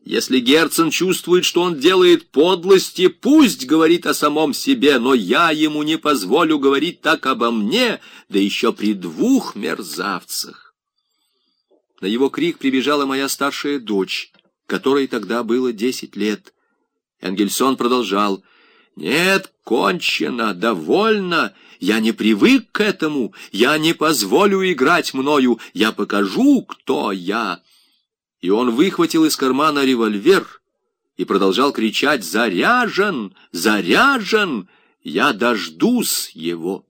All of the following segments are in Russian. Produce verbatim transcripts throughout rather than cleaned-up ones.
Если Герцен чувствует, что он делает подлости, пусть говорит о самом себе, но я ему не позволю говорить так обо мне, да еще при двух мерзавцах. На его крик прибежала моя старшая дочь, которой тогда было десять лет. Энгельсон продолжал: «Нет, кончено, довольно, я не привык к этому, я не позволю играть мною, я покажу, кто я». И он выхватил из кармана револьвер и продолжал кричать: «Заряжен! Заряжен! Я дождусь его!»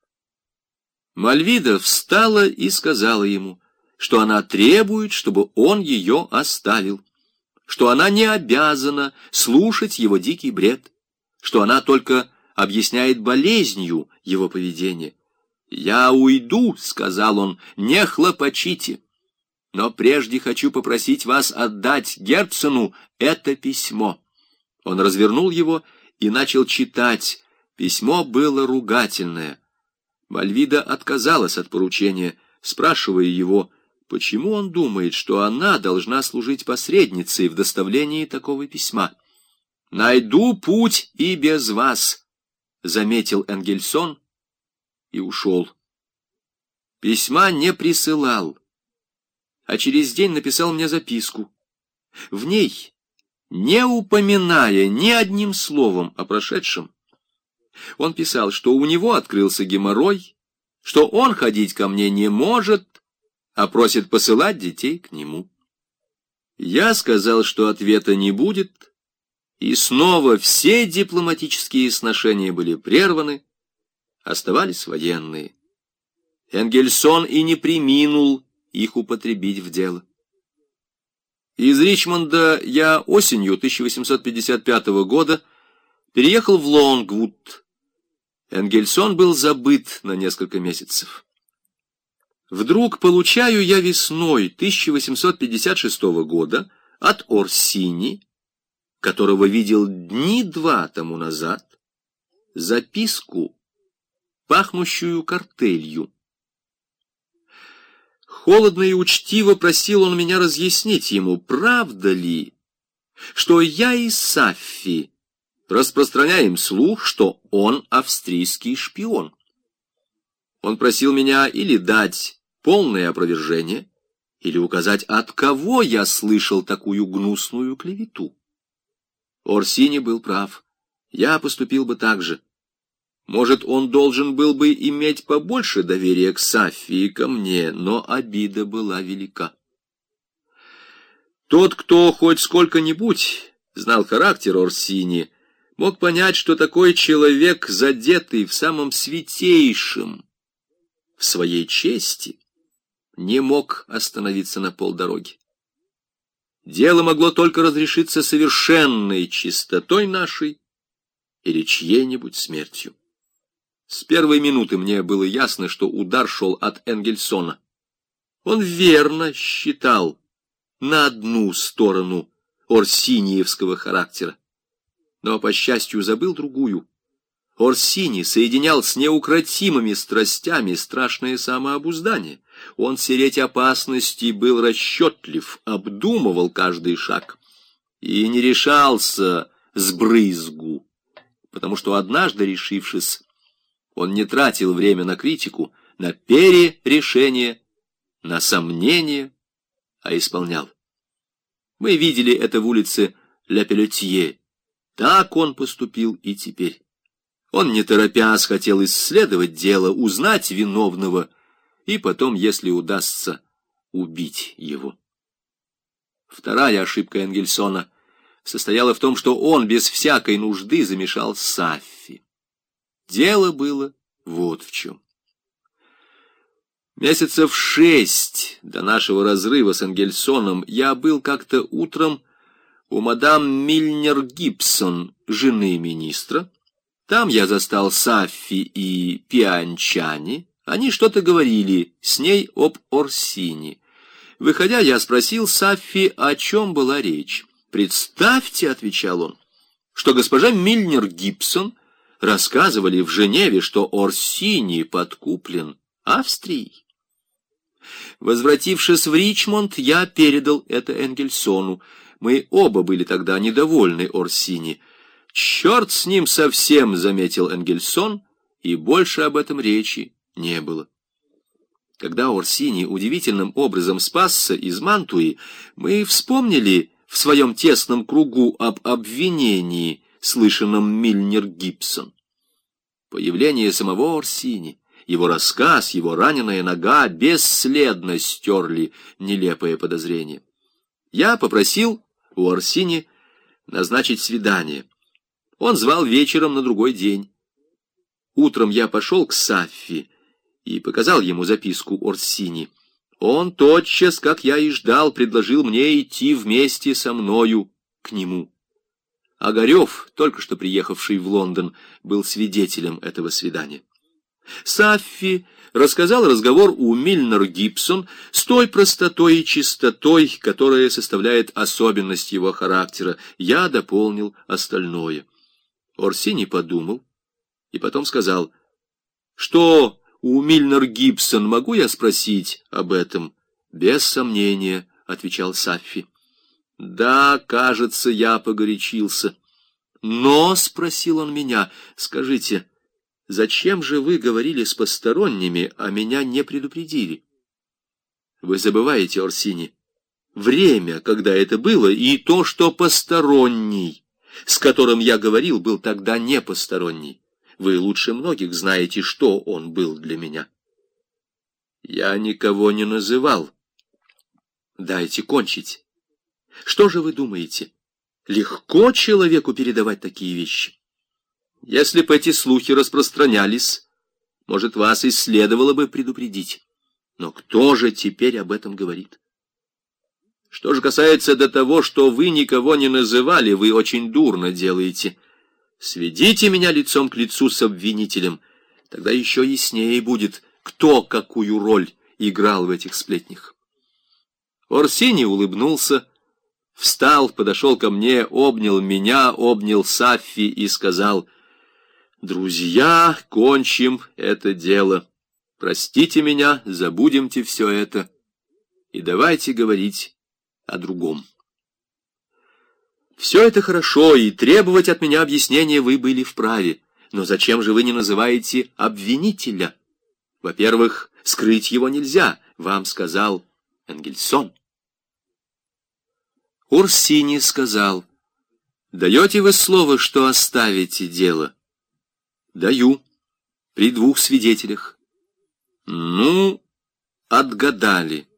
Мальвида встала и сказала ему, что она требует, чтобы он ее оставил, что она не обязана слушать его дикий бред, что она только объясняет болезнью его поведения. «Я уйду», — сказал он, — «не хлопочите. Но прежде хочу попросить вас отдать Герцену это письмо». Он развернул его и начал читать. Письмо было ругательное. Мальвида отказалась от поручения, спрашивая его, почему он думает, что она должна служить посредницей в доставлении такого письма. «Найду путь и без вас», — заметил Энгельсон и ушел. Письма не присылал, а через день написал мне записку. В ней, не упоминая ни одним словом о прошедшем, он писал, что у него открылся геморрой, что он ходить ко мне не может, а просит посылать детей к нему. Я сказал, что ответа не будет, и снова все дипломатические сношения были прерваны, оставались военные. Энгельсон и не преминул их употребить в дело. Из Ричмонда я осенью тысяча восемьсот пятьдесят пятого года переехал в Лонгвуд. Энгельсон был забыт на несколько месяцев. Вдруг получаю я весной тысяча восемьсот пятьдесят шестого года от Орсини, которого видел дни два тому назад, записку, пахнущую картелью. Холодно и учтиво просил он меня разъяснить ему, правда ли, что я и Саффи распространяем слух, что он австрийский шпион. Он просил меня или дать полное опровержение, или указать, от кого я слышал такую гнусную клевету. Орсини был прав. Я поступил бы так же. Может, он должен был бы иметь побольше доверия к Саффи и ко мне, но обида была велика. Тот, кто хоть сколько-нибудь знал характер Орсини, мог понять, что такой человек, задетый в самом святейшем, в своей чести, не мог остановиться на полдороги. Дело могло только разрешиться совершенной чистотой нашей или чьей-нибудь смертью. С первой минуты мне было ясно, что удар шел от Энгельсона. Он верно считал на одну сторону орсиниевского характера, но, по счастью, забыл другую. Орсини соединял с неукротимыми страстями страшное самообуздание. Он сереть опасностей был расчетлив, обдумывал каждый шаг и не решался сбрызгу, потому что, однажды решившись, он не тратил время на критику, на перерешение, на сомнение, а исполнял. Мы видели это в улице Ля Пелетье. Так он поступил и теперь. Он, не торопясь, хотел исследовать дело, узнать виновного и потом, если удастся, убить его. Вторая ошибка Энгельсона состояла в том, что он без всякой нужды замешал Саффи. Дело было вот в чем. Месяцев шесть до нашего разрыва с Энгельсоном я был как-то утром у мадам Мильнер-Гибсон, жены министра. Там я застал Саффи и Пианчани. Они что-то говорили с ней об Орсини. Выходя, я спросил Саффи, о чем была речь. «Представьте», — отвечал он, — «что госпожа Мильнер-Гибсон рассказывали в Женеве, что Орсини подкуплен Австрией». Возвратившись в Ричмонд, я передал это Энгельсону. Мы оба были тогда недовольны Орсини. «Черт с ним совсем», — заметил Энгельсон, и больше об этом речи не было. Когда Орсини удивительным образом спасся из Мантуи, мы вспомнили в своем тесном кругу об обвинении, слышанном Мильнер-Гибсон. Появление самого Орсини, его рассказ, его раненая нога бесследно стерли нелепое подозрение. Я попросил у Орсини назначить свидание. Он звал вечером на другой день. Утром я пошел к Саффи и показал ему записку Орсини. Он тотчас, как я и ждал, предложил мне идти вместе со мною к нему. Огарев, только что приехавший в Лондон, был свидетелем этого свидания. Саффи рассказал разговор у Мильнер-Гибсон с той простотой и чистотой, которая составляет особенность его характера. Я дополнил остальное. Орсини подумал и потом сказал: «Что у Мильнер-Гибсон, могу я спросить об этом?» «Без сомнения», — отвечал Саффи. «Да, кажется, я погорячился. Но, — спросил он меня, — скажите, зачем же вы говорили с посторонними, а меня не предупредили?» Вы забываете, Орсини, время, когда это было, и то, что посторонний, с которым я говорил, был тогда не посторонний. Вы лучше многих знаете, что он был для меня. Я никого не называл. Дайте кончить. Что же вы думаете? Легко человеку передавать такие вещи? Если бы эти слухи распространялись, может, вас и следовало бы предупредить. Но кто же теперь об этом говорит? Что же касается до того, что вы никого не называли, вы очень дурно делаете. Сведите меня лицом к лицу с обвинителем, тогда еще яснее будет, кто какую роль играл в этих сплетнях. Орсини улыбнулся, встал, подошел ко мне, обнял меня, обнял Саффи и сказал: «Друзья, кончим это дело. Простите меня, забудемте все это и давайте говорить о другом. Все это хорошо, и требовать от меня объяснения вы были вправе. Но зачем же вы не называете обвинителя? Во-первых, скрыть его нельзя, вам сказал Энгельсон». Орсини сказал: «Даете вы слово, что оставите дело?» «Даю, при двух свидетелях». «Ну, отгадали».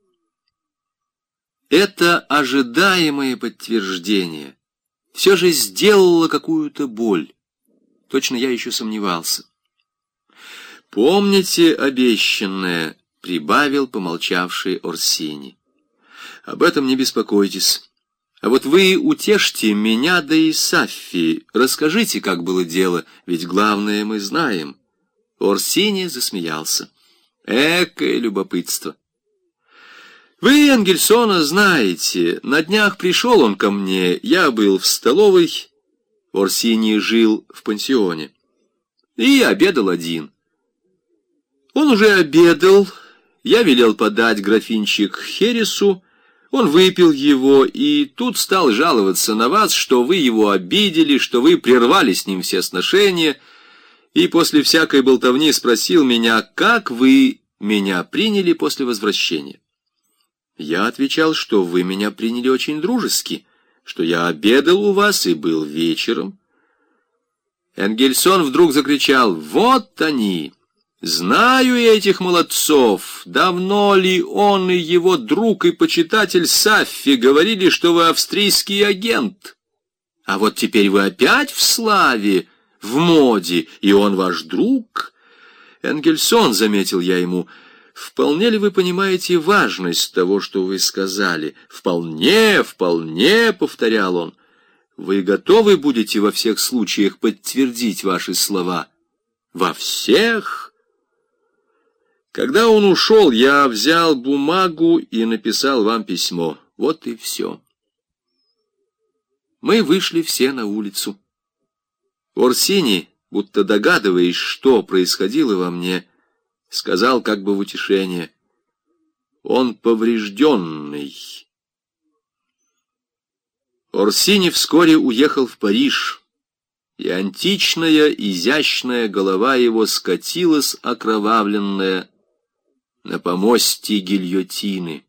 Это ожидаемое подтверждение все же сделало какую-то боль. Точно я еще сомневался. «Помните обещанное», — прибавил помолчавший Орсини. «Об этом не беспокойтесь. А вот вы утешьте меня, да и Саффи. Расскажите, как было дело, ведь главное мы знаем». Орсини засмеялся. «Экое любопытство. Вы Энгельсона знаете. На днях пришел он ко мне, я был в столовой, Орсини жил в пансионе, и обедал один. Он уже обедал, я велел подать графинчик хересу, он выпил его, и тут стал жаловаться на вас, что вы его обидели, что вы прервали с ним все сношения, и после всякой болтовни спросил меня, как вы меня приняли после возвращения. Я отвечал, что вы меня приняли очень дружески, что я обедал у вас и был вечером. Энгельсон вдруг закричал: «Вот они! Знаю я этих молодцов! Давно ли он и его друг и почитатель Саффи говорили, что вы австрийский агент? А вот теперь вы опять в славе, в моде, и он ваш друг?» «Энгельсон», — заметил я ему, — «вполне ли вы понимаете важность того, что вы сказали?» «Вполне, вполне», — повторял он. «Вы готовы будете во всех случаях подтвердить ваши слова?» «Во всех?» Когда он ушел, я взял бумагу и написал вам письмо. Вот и все. Мы вышли все на улицу. Орсини, будто догадываясь, что происходило во мне, сказал как бы в утешение: «Он поврежденный». Орсини вскоре уехал в Париж, и античная изящная голова его скатилась окровавленная на помосте гильотины.